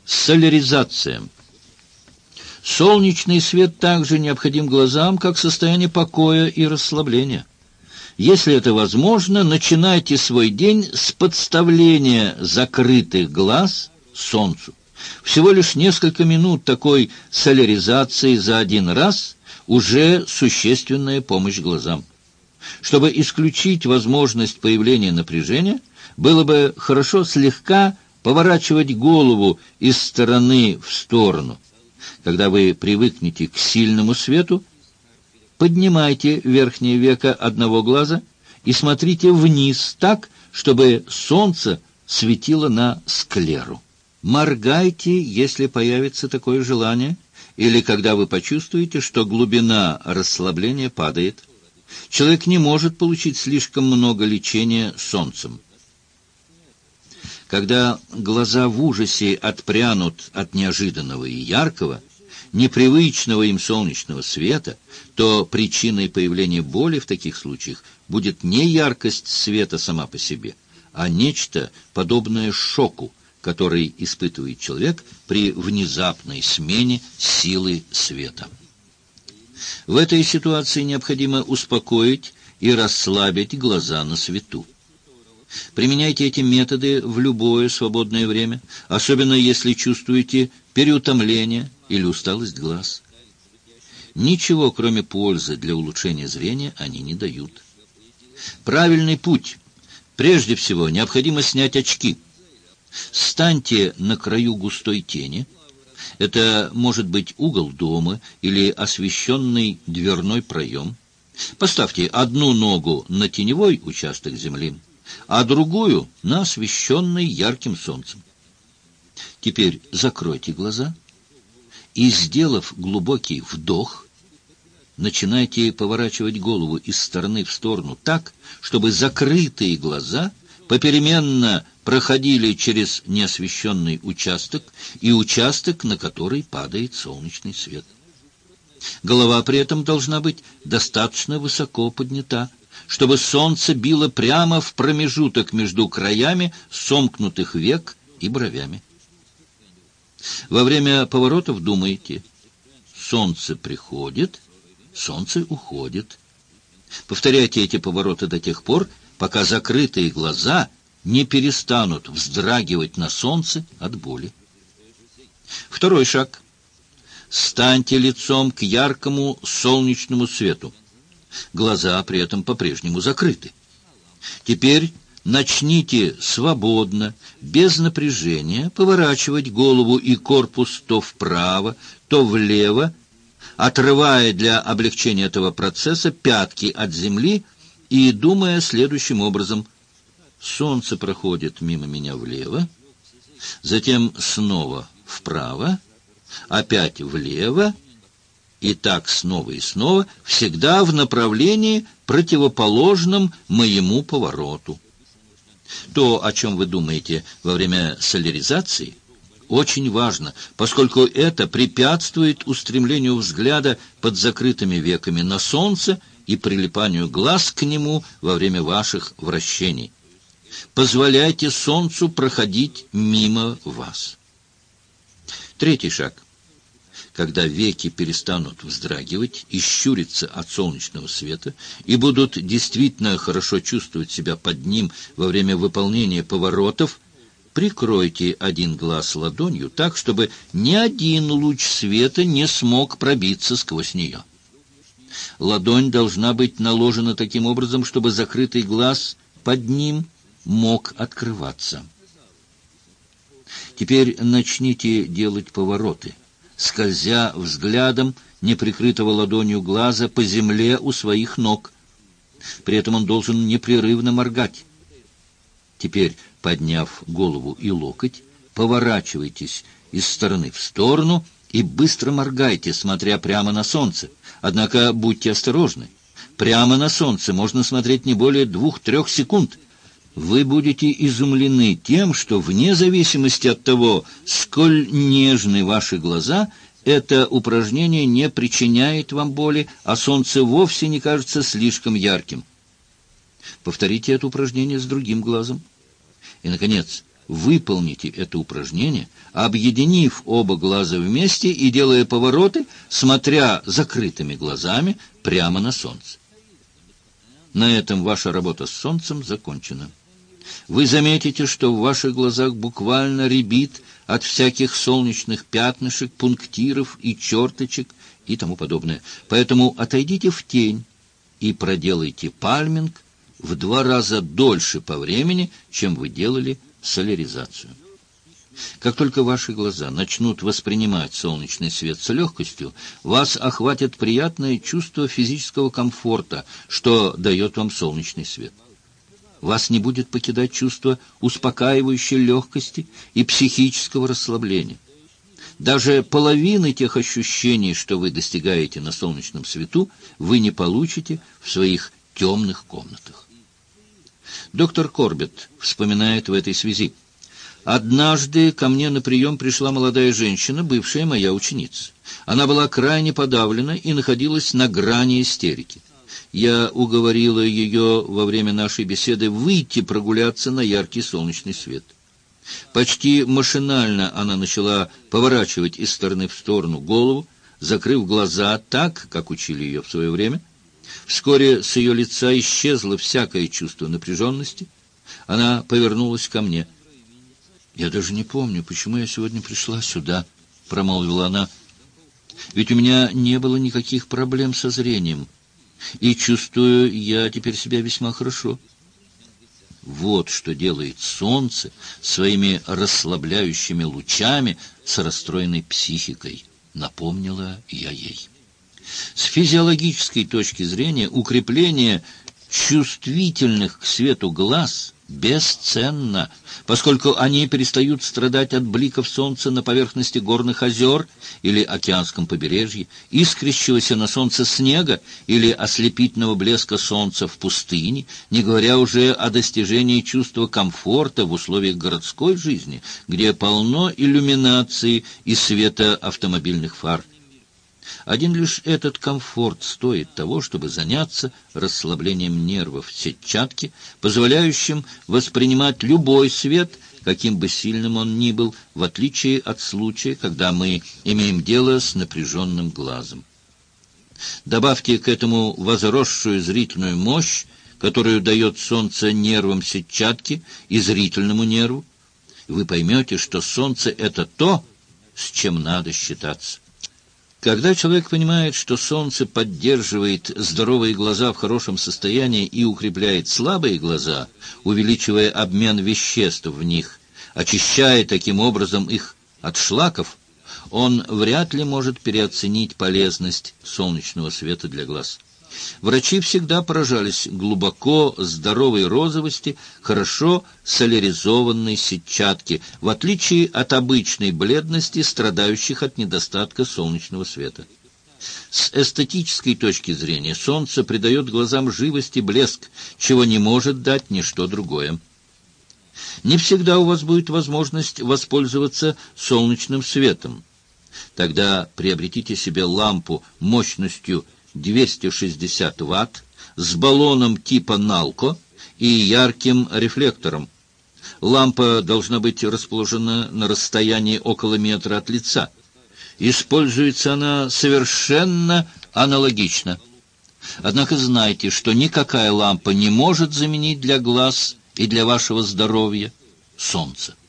Соляризация. Солнечный свет также необходим глазам, как состояние покоя и расслабления. Если это возможно, начинайте свой день с подставления закрытых глаз солнцу. Всего лишь несколько минут такой соляризации за один раз уже существенная помощь глазам. Чтобы исключить возможность появления напряжения, было бы хорошо слегка поворачивать голову из стороны в сторону. Когда вы привыкнете к сильному свету, поднимайте верхнее веко одного глаза и смотрите вниз так, чтобы солнце светило на склеру. Моргайте, если появится такое желание, или когда вы почувствуете, что глубина расслабления падает. Человек не может получить слишком много лечения солнцем. Когда глаза в ужасе отпрянут от неожиданного и яркого, непривычного им солнечного света, то причиной появления боли в таких случаях будет не яркость света сама по себе, а нечто подобное шоку, который испытывает человек при внезапной смене силы света. В этой ситуации необходимо успокоить и расслабить глаза на свету. Применяйте эти методы в любое свободное время, особенно если чувствуете переутомление или усталость глаз. Ничего, кроме пользы для улучшения зрения, они не дают. Правильный путь. Прежде всего, необходимо снять очки. Станьте на краю густой тени. Это может быть угол дома или освещенный дверной проем. Поставьте одну ногу на теневой участок земли, а другую на освещенный ярким солнцем. Теперь закройте глаза и, сделав глубокий вдох, начинайте поворачивать голову из стороны в сторону так, чтобы закрытые глаза попеременно проходили через неосвещенный участок и участок, на который падает солнечный свет. Голова при этом должна быть достаточно высоко поднята, чтобы солнце било прямо в промежуток между краями сомкнутых век и бровями. Во время поворотов думайте: солнце приходит, солнце уходит. Повторяйте эти повороты до тех пор, пока закрытые глаза не перестанут вздрагивать на солнце от боли. Второй шаг. Станьте лицом к яркому солнечному свету. Глаза при этом по-прежнему закрыты. Теперь начните свободно, без напряжения, поворачивать голову и корпус то вправо, то влево, отрывая для облегчения этого процесса пятки от земли и думая следующим образом: солнце проходит мимо меня влево, затем снова вправо, опять влево, и так снова и снова, всегда в направлении, противоположном моему повороту. То, о чем вы думаете во время соляризации, очень важно, поскольку это препятствует устремлению взгляда под закрытыми веками на солнце и прилипанию глаз к нему во время ваших вращений. Позволяйте солнцу проходить мимо вас. Третий шаг. Когда веки перестанут вздрагивать и щуриться от солнечного света и будут действительно хорошо чувствовать себя под ним во время выполнения поворотов, прикройте один глаз ладонью так, чтобы ни один луч света не смог пробиться сквозь нее. Ладонь должна быть наложена таким образом, чтобы закрытый глаз под ним мог открываться. Теперь начните делать повороты, скользя взглядом неприкрытого ладонью глаза по земле у своих ног. При этом он должен непрерывно моргать. Теперь, подняв голову и локоть, поворачивайтесь из стороны в сторону и быстро моргайте, смотря прямо на солнце. Однако будьте осторожны. Прямо на солнце можно смотреть не более 2-3 секунд. Вы будете изумлены тем, что вне зависимости от того, сколь нежны ваши глаза, это упражнение не причиняет вам боли, а солнце вовсе не кажется слишком ярким. Повторите это упражнение с другим глазом. И, наконец, выполните это упражнение, объединив оба глаза вместе и делая повороты, смотря закрытыми глазами прямо на солнце. На этом ваша работа с солнцем закончена. Вы заметите, что в ваших глазах буквально рябит от всяких солнечных пятнышек, пунктиров и черточек и тому подобное. Поэтому отойдите в тень и проделайте пальминг в 2 раза дольше по времени, чем вы делали соляризацию. Как только ваши глаза начнут воспринимать солнечный свет с легкостью, вас охватит приятное чувство физического комфорта, что дает вам солнечный свет. Вас не будет покидать чувство успокаивающей легкости и психического расслабления. Даже половины тех ощущений, что вы достигаете на солнечном свету, вы не получите в своих темных комнатах. Доктор Корбетт вспоминает в этой связи: «Однажды ко мне на прием пришла молодая женщина, бывшая моя ученица. Она была крайне подавлена и находилась на грани истерики. Я уговорила ее во время нашей беседы выйти прогуляться на яркий солнечный свет. Почти машинально она начала поворачивать из стороны в сторону голову, закрыв глаза так, как учили ее в свое время. Вскоре с ее лица исчезло всякое чувство напряженности. Она повернулась ко мне. «Я даже не помню, почему я сегодня пришла сюда», — промолвила она. «Ведь у меня не было никаких проблем со зрением, и чувствую я теперь себя весьма хорошо». Вот что делает солнце своими расслабляющими лучами с расстроенной психикой, напомнила я ей. С физиологической точки зрения укрепление чувствительных к свету глаз бесценно, поскольку они перестают страдать от бликов солнца на поверхности горных озер или океанском побережье, искрящегося на солнце снега или ослепительного блеска солнца в пустыне, не говоря уже о достижении чувства комфорта в условиях городской жизни, где полно иллюминации и света автомобильных фар. Один лишь этот комфорт стоит того, чтобы заняться расслаблением нервов сетчатки, позволяющим воспринимать любой свет, каким бы сильным он ни был, в отличие от случая, когда мы имеем дело с напряженным глазом. Добавьте к этому возросшую зрительную мощь, которую дает солнце нервам сетчатки и зрительному нерву, вы поймете, что солнце — это то, с чем надо считаться. Когда человек понимает, что солнце поддерживает здоровые глаза в хорошем состоянии и укрепляет слабые глаза, увеличивая обмен веществ в них, очищая таким образом их от шлаков, он вряд ли может переоценить полезность солнечного света для глаз. Врачи всегда поражались глубоко здоровой розовости хорошо соляризованной сетчатки, в отличие от обычной бледности, страдающих от недостатка солнечного света. С эстетической точки зрения солнце придает глазам живость и блеск, чего не может дать ничто другое. Не всегда у вас будет возможность воспользоваться солнечным светом. Тогда приобретите себе лампу мощностью 260 Вт с баллоном типа Налко и ярким рефлектором. Лампа должна быть расположена на расстоянии около метра от лица. Используется она совершенно аналогично. Однако знайте, что никакая лампа не может заменить для глаз и для вашего здоровья солнце.